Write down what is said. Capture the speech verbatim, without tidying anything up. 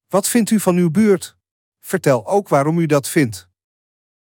Wat vindt u van uw buurt? Vertel ook waarom u dat vindt.